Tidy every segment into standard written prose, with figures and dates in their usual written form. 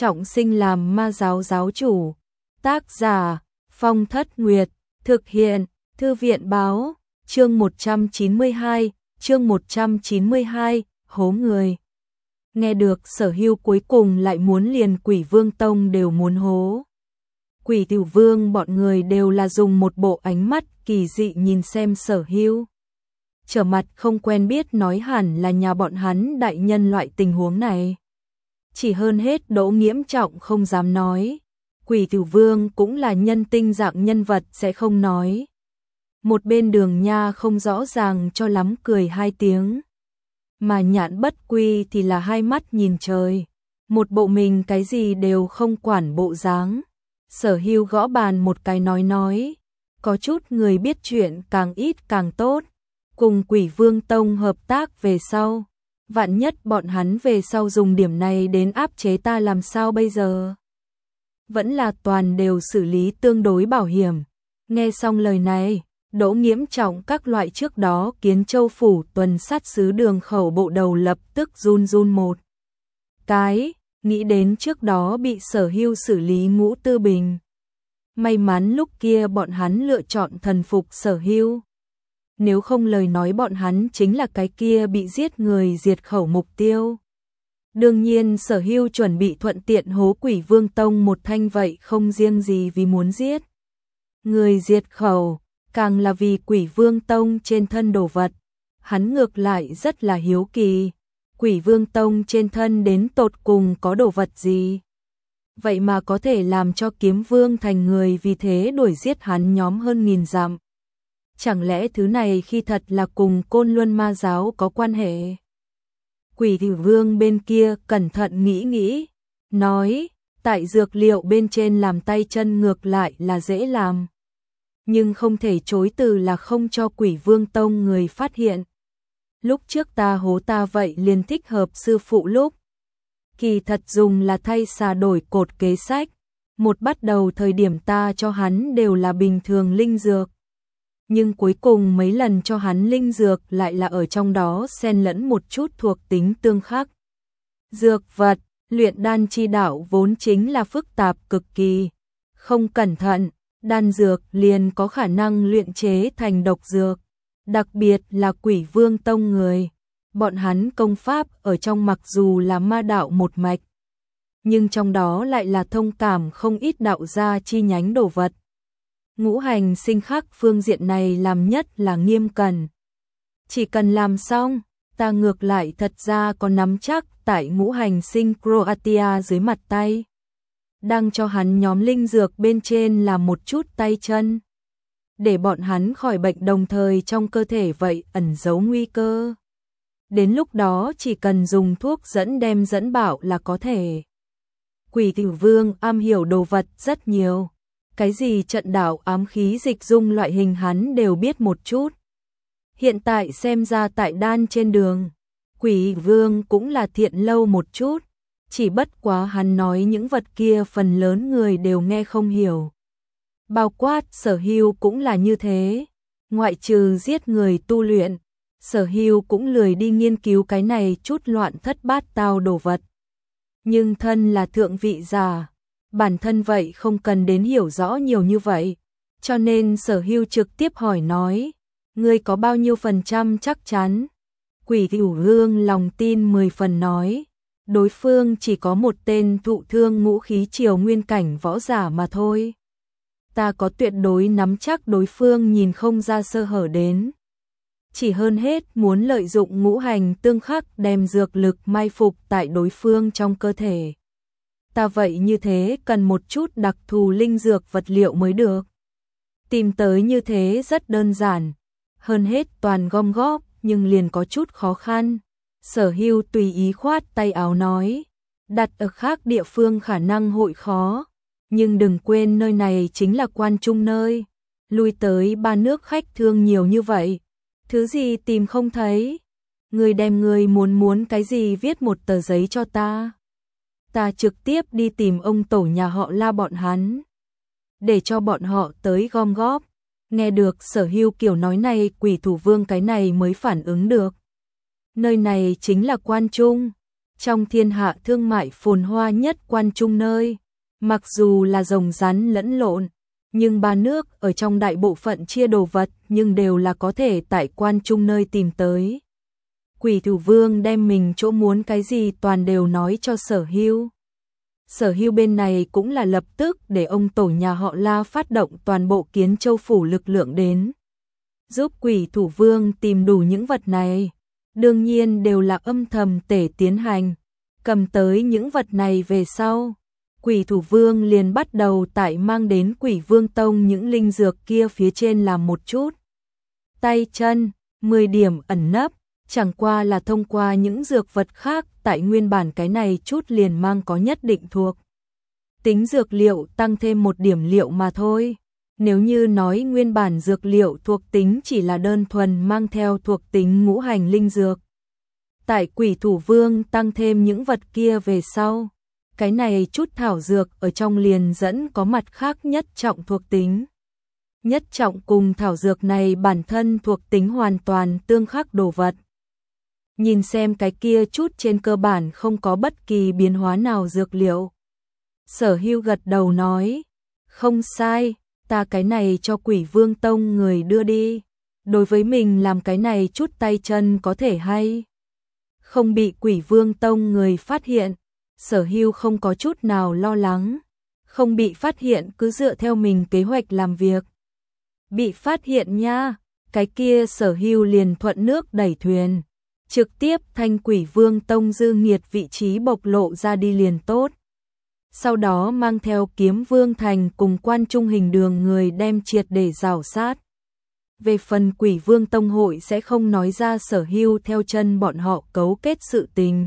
trọng sinh làm ma giáo giáo chủ. Tác giả Phong Thất Nguyệt, thực hiện Thư viện báo, chương 192, hố người. Nghe được Sở Hưu cuối cùng lại muốn liền Quỷ Vương Tông đều muốn hố. Quỷ Tiểu Vương bọn người đều là dùng một bộ ánh mắt kỳ dị nhìn xem Sở Hưu. Trở mặt không quen biết nói hẳn là nhà bọn hắn đại nhân loại tình huống này. Chỉ hơn hết Đỗ Nghiễm Trọng không dám nói. Quỷ Tiểu Vương cũng là nhân tinh dạng nhân vật sẽ không nói. Một bên Đường Nha không rõ ràng cho lắm cười hai tiếng. Mà Nhạn Bất Quy thì là hai mắt nhìn trời. Một bộ mình cái gì đều không quản bộ dáng. Sở Hưu gõ bàn một cái nói. Có chút người biết chuyện càng ít càng tốt. Cùng Quỷ Vương Tông hợp tác về sau. Vạn nhất bọn hắn về sau dùng điểm này đến áp chế ta làm sao bây giờ? Vẫn là toàn đều xử lý tương đối bảo hiểm. Nghe xong lời này, Đỗ Nghiễm Trọng các loại trước đó Kiến Châu phủ tuần sát sứ Đường Khẩu bộ đầu lập tức run run một cái, nghĩ đến trước đó bị Sở Hưu xử lý Ngũ Tư Bình. May mắn lúc kia bọn hắn lựa chọn thần phục Sở Hưu. Nếu không lời nói bọn hắn chính là cái kia bị giết người diệt khẩu mục tiêu. Đương nhiên Sở Hưu chuẩn bị thuận tiện hố Quỷ Vương Tông một thanh vậy không riêng gì vì muốn giết người diệt khẩu, càng là vì Quỷ Vương Tông trên thân đồ vật. Hắn ngược lại rất là hiếu kỳ, Quỷ Vương Tông trên thân đến tột cùng có đồ vật gì? Vậy mà có thể làm cho Kiếm Vương thành người vì thế đuổi giết hắn nhóm hơn 1000 dặm. Chẳng lẽ thứ này khi thật là cùng Côn Luân Ma giáo có quan hệ? Quỷ Tiểu Vương bên kia cẩn thận nghĩ, nói, tại dược liệu bên trên làm tay chân ngược lại là dễ làm. Nhưng không thể chối từ là không cho Quỷ Vương Tông người phát hiện. Lúc trước ta hố ta vậy liền thích hợp sư phụ lúc. Kỳ thật dùng là thay xà đổi cột kế sách. Một bắt đầu thời điểm ta cho hắn đều là bình thường linh dược. Nhưng cuối cùng mấy lần cho hắn linh dược lại là ở trong đó xen lẫn một chút thuộc tính tương khắc. Dược vật, luyện đan chi đạo vốn chính là phức tạp cực kỳ. Không cẩn thận, đan dược liền có khả năng luyện chế thành độc dược. Đặc biệt là Quỷ Vương Tông người. Bọn hắn công pháp ở trong mặc dù là ma đạo một mạch. Nhưng trong đó lại là thông cảm không ít đạo gia chi nhánh đồ vật. Ngũ hành sinh khắc phương diện này làm nhất là nghiêm cẩn. Chỉ cần làm xong, ta ngược lại thật ra có nắm chắc tại ngũ hành sinh Croatia dưới mặt tay. Đang cho hắn nhóm linh dược bên trên là một chút tay chân. Để bọn hắn khỏi bệnh đồng thời trong cơ thể vậy ẩn giấu nguy cơ. Đến lúc đó chỉ cần dùng thuốc đem dẫn bảo là có thể. Quỷ Tiểu Vương am hiểu đồ vật rất nhiều. Cái gì trận đạo ám khí dịch dung loại hình hắn đều biết một chút. Hiện tại xem ra tại đan trên đường, Quỷ Vương cũng là thiện lâu một chút. Chỉ bất quá hắn nói những vật kia phần lớn người đều nghe không hiểu. Bao quát Sở Hưu cũng là như thế. Ngoại trừ giết người tu luyện, Sở Hưu cũng lười đi nghiên cứu cái này chút loạn thất bát tao đồ vật. Nhưng thân là thượng vị giả, bản thân vậy không cần đến hiểu rõ nhiều như vậy. Cho nên Sở Hưu trực tiếp hỏi nói, ngươi có bao nhiêu % chắc chắn? Quỷ Tiểu Vương lòng tin 10 phần nói, đối phương chỉ có một tên thụ thương ngũ khí triều nguyên cảnh võ giả mà thôi. Ta có tuyệt đối nắm chắc đối phương nhìn không ra sơ hở đến. Chỉ hơn hết muốn lợi dụng ngũ hành tương khắc đem dược lực mai phục tại đối phương trong cơ thể. Ta vậy như thế cần một chút đặc thù linh dược vật liệu mới được. Tìm tới như thế rất đơn giản. Hơn hết toàn gom góp nhưng liền có chút khó khăn. Sở Hưu tùy ý khoát tay áo nói. Đặt ở khác địa phương khả năng hội khó. Nhưng đừng quên nơi này chính là quan trung nơi. Lui tới 3 nước khách thương nhiều như vậy. Thứ gì tìm không thấy. Người đem người muốn cái gì viết một tờ giấy cho ta. Ta trực tiếp đi tìm ông tổ nhà họ La bọn hắn. Để cho bọn họ tới gom góp. Nghe được Sở Hưu kiểu nói này Quỷ Thủ Vương cái này mới phản ứng được. Nơi này chính là quan trung. trong thiên hạ thương mại phồn hoa nhất Quan Trung nơi, mặc dù là rồng rắn lẫn lộn, nhưng ba nước ở trong đại bộ phận chia đồ vật nhưng đều là có thể tại Quan Trung nơi tìm tới. Quỷ Thủ Vương đem mình chỗ muốn cái gì toàn đều nói cho Sở Hưu. Sở Hưu bên này cũng là lập tức để ông tổ nhà họ La phát động toàn bộ Kiến Châu phủ lực lượng đến, giúp Quỷ Thủ Vương tìm đủ những vật này. Đương nhiên đều là âm thầm tể tiến hành. Cầm tới những vật này về sau, Quỷ Thủ Vương liền bắt đầu tại mang đến Quỷ Vương Tông những linh dược kia phía trên làm một chút tay chân, 10 điểm ẩn nấp, chẳng qua là thông qua những dược vật khác tại nguyên bản cái này chút liền mang có nhất định thuộc tính dược liệu tăng thêm một điểm liệu mà thôi. Nếu như nói nguyên bản dược liệu thuộc tính chỉ là đơn thuần mang theo thuộc tính ngũ hành linh dược, tại Quỷ Thủ Vương tăng thêm những vật kia về sau, cái này chút thảo dược ở trong liền dẫn có mặt khác nhất trọng thuộc tính. Nhất trọng cùng thảo dược này bản thân thuộc tính hoàn toàn tương khắc đồ vật. Nhìn xem cái kia chút trên cơ bản không có bất kỳ biến hóa nào dược liệu. Sở Hưu gật đầu nói, không sai, ta cái này cho Quỷ Vương Tông người đưa đi. Đối với mình làm cái này chút tay chân có thể hay không bị Quỷ Vương Tông người phát hiện. Sở Hưu không có chút nào lo lắng, không bị phát hiện cứ dựa theo mình kế hoạch làm việc. Bị phát hiện nha, cái kia Sở Hưu liền thuận nước đẩy thuyền, trực tiếp thanh Quỷ Vương Tông dư nghiệt vị trí bộc lộ ra đi liền tốt. Sau đó mang theo Kiếm Vương Thành cùng Quan Trung Hình Đường người đem triệt để rào sát. Về phần Quỷ Vương Tông hội sẽ không nói ra Sở Hưu theo chân bọn họ cấu kết sự tình.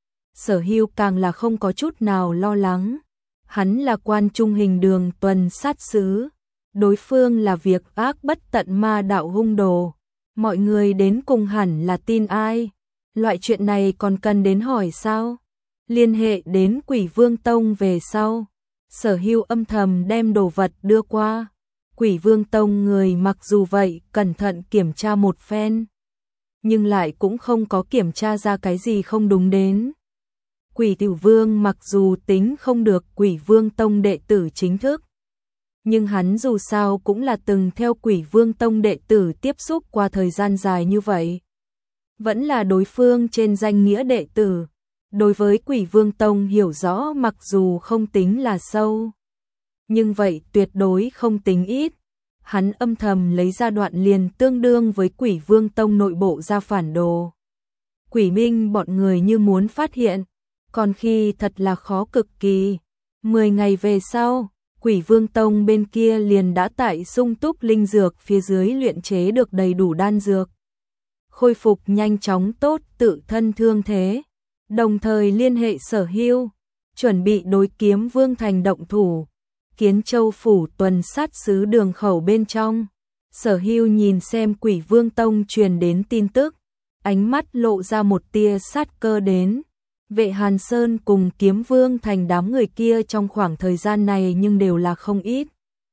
Sở Hưu càng là không có chút nào lo lắng. Hắn là Quan Trung Hình Đường tuần sát sứ, đối phương là việc ác bất tận ma đạo hung đồ. Mọi người đến cùng hẳn là tin ai? Loại chuyện này còn cần đến hỏi sao? Liên hệ đến Quỷ Vương Tông về sau, Sở Hưu âm thầm đem đồ vật đưa qua. Quỷ Vương Tông người mặc dù vậy cẩn thận kiểm tra một phen, nhưng lại cũng không có kiểm tra ra cái gì không đúng đến. Quỷ Tiểu Vương mặc dù tính không được Quỷ Vương Tông đệ tử chính thức, nhưng hắn dù sao cũng là từng theo Quỷ Vương Tông đệ tử tiếp xúc qua thời gian dài như vậy. Vẫn là đối phương trên danh nghĩa đệ tử. Đối với Quỷ Vương Tông hiểu rõ mặc dù không tính là sâu, nhưng vậy tuyệt đối không tính ít. Hắn âm thầm lấy ra đoạn liền tương đương với Quỷ Vương Tông nội bộ ra phản đồ. Quỷ Minh bọn người như muốn phát hiện, còn khi thật là khó cực kỳ. 10 ngày về sau, Quỷ Vương Tông bên kia liền đã tại sung túc linh dược phía dưới luyện chế được đầy đủ đan dược, khôi phục nhanh chóng tốt tự thân thương thế. Đồng thời liên hệ Sở Hưu, chuẩn bị đối Kiếm Vương Thành động thủ. Kiến Châu phủ tuần sát sứ đường khẩu bên trong, Sở Hưu nhìn xem Quỷ Vương Tông truyền đến tin tức, ánh mắt lộ ra một tia sát cơ đến. Vệ Hàn Sơn cùng Kiếm Vương Thành đám người kia trong khoảng thời gian này nhưng đều là không ít.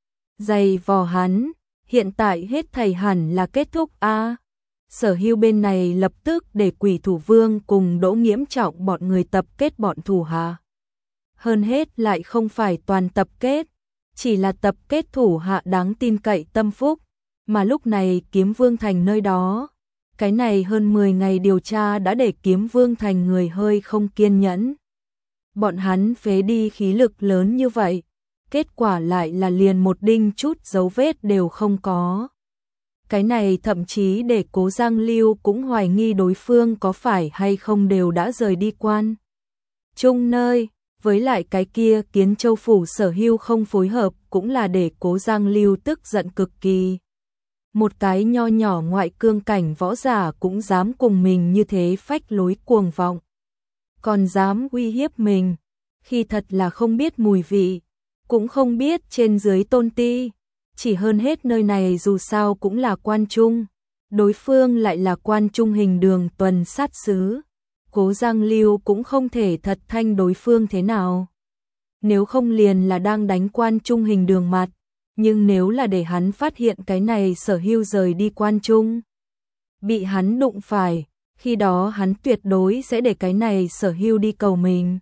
Dày vò hắn, hiện tại hết thảy hẳn là kết thúc a. Sở Hưu bên này lập tức để Quỷ Thủ Vương cùng Đỗ Nghiễm Trọng bọn người tập kết bọn thủ hạ. Hơn hết lại không phải toàn tập kết, chỉ là tập kết thủ hạ đáng tin cậy tâm phúc, mà lúc này Kiếm Vương Thành nơi đó, cái này hơn 10 ngày điều tra đã để Kiếm Vương Thành người hơi không kiên nhẫn. Bọn hắn phế đi khí lực lớn như vậy, kết quả lại là liền một đinh chút dấu vết đều không có. Cái này thậm chí để Cố Giang Lưu cũng hoài nghi đối phương có phải hay không đều đã rời đi Quan Trung nơi. Với lại cái kia Kiến Châu phủ Sở Hưu không phối hợp cũng là để Cố Giang Lưu tức giận cực kỳ. Một cái nho nhỏ ngoại cương cảnh võ giả cũng dám cùng mình như thế phách lối cuồng vọng, còn dám uy hiếp mình, khi thật là không biết mùi vị, cũng không biết trên dưới tôn ti. Chỉ hơn hết nơi này dù sao cũng là Quan Trung, đối phương lại là Quan Trung Hình Đường tuần sát sứ. Cố Giang Lưu cũng không thể thật thanh đối phương thế nào. Nếu không liền là đang đánh Quan Trung Hình Đường mặt, nhưng nếu là để hắn phát hiện cái này Sở Hưu rời đi Quan Trung, bị hắn đụng phải, khi đó hắn tuyệt đối sẽ để cái này Sở Hưu đi cầu mình.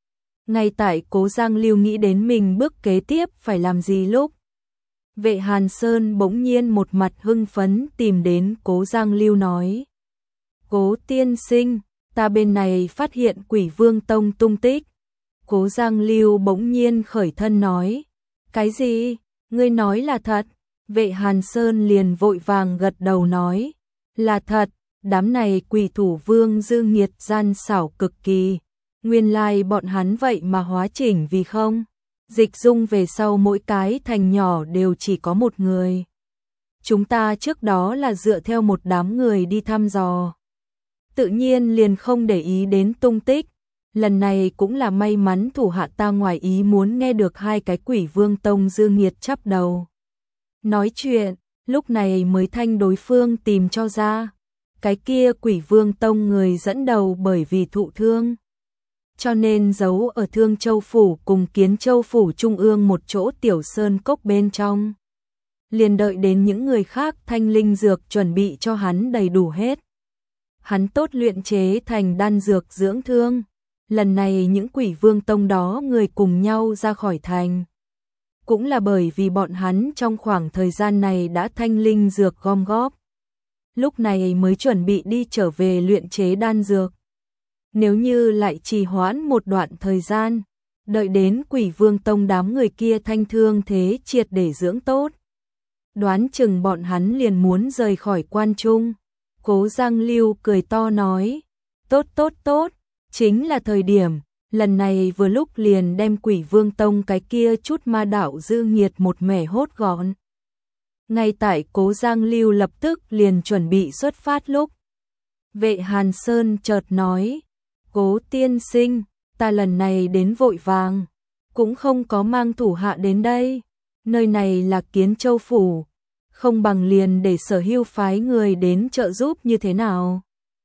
Ngay tại Cố Giang Lưu nghĩ đến mình bước kế tiếp phải làm gì lúc, Vệ Hàn Sơn bỗng nhiên một mặt hưng phấn tìm đến Cố Giang Lưu nói: Cố tiên sinh, ta bên này phát hiện Quỷ Vương Tông tung tích. Cố Giang Lưu bỗng nhiên khởi thân nói: Cái gì? Ngươi nói là thật? Vệ Hàn Sơn liền vội vàng gật đầu nói: Là thật, đám này quỷ thủ vương dư nghiệt gian xảo cực kỳ. Nguyên lai bọn hắn vậy mà hóa chỉnh vì không. Dịch dung về sau mỗi cái thành nhỏ đều chỉ có một người. Chúng ta trước đó là dựa theo một đám người đi thăm dò, tự nhiên liền không để ý đến tung tích. Lần này cũng là may mắn thủ hạ ta ngoài ý muốn nghe được hai cái Quỷ Vương Tông dư nghiệt chắp đầu nói chuyện, lúc này mới thanh đối phương tìm cho ra. Cái kia Quỷ Vương Tông người dẫn đầu bởi vì thụ thương, cho nên giấu ở Thương Châu Phủ cùng Kiến Châu Phủ Trung ương một chỗ tiểu sơn cốc bên trong. Liền đợi đến những người khác thanh linh dược chuẩn bị cho hắn đầy đủ hết. Hắn tốt luyện chế thành đan dược dưỡng thương. Lần này những Quỷ Vương Tông đó người cùng nhau ra khỏi thành, cũng là bởi vì bọn hắn trong khoảng thời gian này đã thanh linh dược gom góp, lúc này mới chuẩn bị đi trở về luyện chế đan dược. Nếu như lại trì hoãn một đoạn thời gian, đợi đến Quỷ Vương Tông đám người kia thanh thương thế triệt để dưỡng tốt, đoán chừng bọn hắn liền muốn rời khỏi quan trung. Cố Giang Lưu cười to nói: Tốt tốt tốt, chính là thời điểm, lần này vừa lúc liền đem Quỷ Vương Tông cái kia chút ma đạo dư nghiệt một mẻ hốt gọn. Ngay tại Cố Giang Lưu lập tức liền chuẩn bị xuất phát lúc, Vệ Hàn Sơn chợt nói: Cố tiên sinh, ta lần này đến vội vàng, cũng không có mang thủ hạ đến đây. Nơi này là Kiến Châu Phủ, không bằng liền để Sở Hưu phái người đến trợ giúp như thế nào?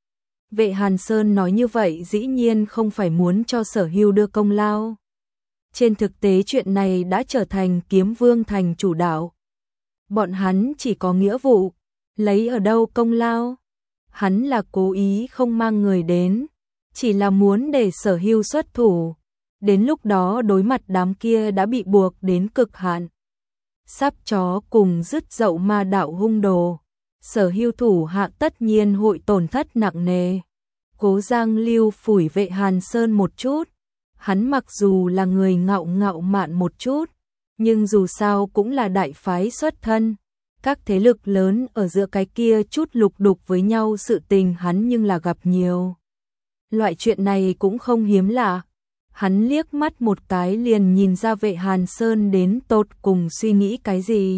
Vệ Hàn Sơn nói như vậy dĩ nhiên không phải muốn cho Sở Hưu đưa công lao. Trên thực tế chuyện này đã trở thành Kiếm Vương thành chủ đạo. Bọn hắn chỉ có nghĩa vụ, lấy ở đâu công lao? Hắn là cố ý không mang người đến, chỉ là muốn để Sở Hưu xuất thủ. Đến lúc đó đối mặt đám kia đã bị buộc đến cực hạn, sắp chó cùng dứt dậu ma đạo hung đồ, Sở Hưu thủ hạ tất nhiên hội tổn thất nặng nề. Cố Giang Lưu phủi Vệ Hàn Sơn một chút, hắn mặc dù là người ngạo mạn một chút, nhưng dù sao cũng là đại phái xuất thân, các thế lực lớn ở giữa cái kia chút lục đục với nhau sự tình hắn nhưng là gặp nhiều. Loại chuyện này cũng không hiếm lạ. Hắn liếc mắt một cái liền nhìn ra Vệ Hàn Sơn đến tột cùng suy nghĩ cái gì.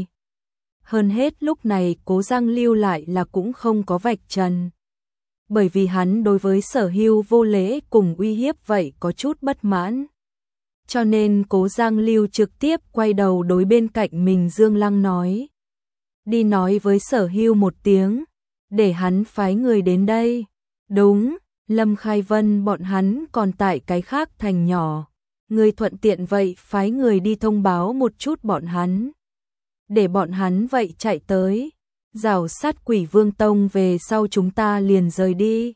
Hơn hết lúc này Cố Giang Lưu lại là cũng không có vạch trần, bởi vì hắn đối với Sở Hưu vô lễ cùng uy hiếp vậy có chút bất mãn. Cho nên Cố Giang Lưu trực tiếp quay đầu đối bên cạnh mình Dương Lăng nói: Đi nói với Sở Hưu một tiếng, để hắn phái người đến đây. Đúng, Lâm Khai Vân bọn hắn còn tại cái khác thành nhỏ, người thuận tiện vậy phái người đi thông báo một chút bọn hắn, để bọn hắn vậy chạy tới, rào sát Quỷ Vương Tông về sau chúng ta liền rời đi.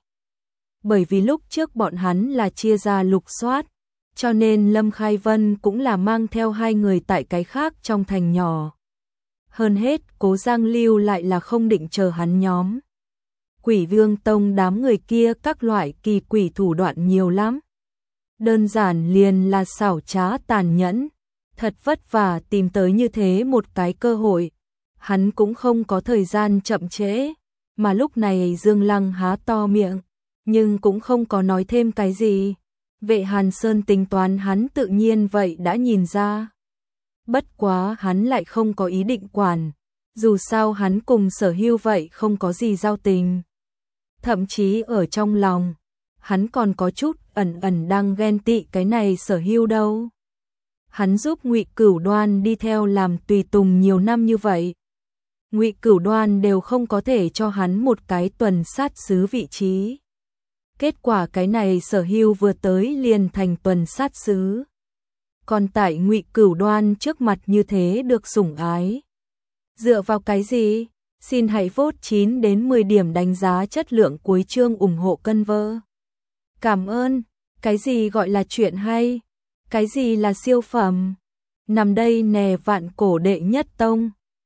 Bởi vì lúc trước bọn hắn là chia ra lục soát, cho nên Lâm Khai Vân cũng là mang theo hai người tại cái khác trong thành nhỏ. Hơn hết Cố Giang Lưu lại là không định chờ hắn nhóm Quỷ Vương Tông đám người kia các loại kỳ quỷ thủ đoạn nhiều lắm. Đơn giản liền là xảo trá tàn nhẫn, thật vất vả tìm tới như thế một cái cơ hội. Hắn cũng không có thời gian chậm trễ, mà lúc này Dương Lăng há to miệng, nhưng cũng không có nói thêm cái gì. Vệ Hàn Sơn tính toán hắn tự nhiên vậy đã nhìn ra. Bất quá hắn lại không có ý định quản, dù sao hắn cùng Sở Hưu vậy không có gì giao tình. Thậm chí ở trong lòng, hắn còn có chút ẩn đang ghen tị cái này Sở Hưu đâu. Hắn giúp Ngụy Cửu Đoan đi theo làm tùy tùng nhiều năm như vậy, Ngụy Cửu Đoan đều không có thể cho hắn một cái tuần sát sứ vị trí. Kết quả cái này Sở Hưu vừa tới liền thành tuần sát sứ. Còn tại Ngụy Cửu Đoan trước mặt như thế được sủng ái. Dựa vào cái gì? Xin hãy vote 9 đến 10 điểm đánh giá chất lượng cuối chương ủng hộ cân vơ. Cảm ơn. Cái gì gọi là chuyện hay? Cái gì là siêu phẩm? Nằm đây nè vạn cổ đệ nhất tông.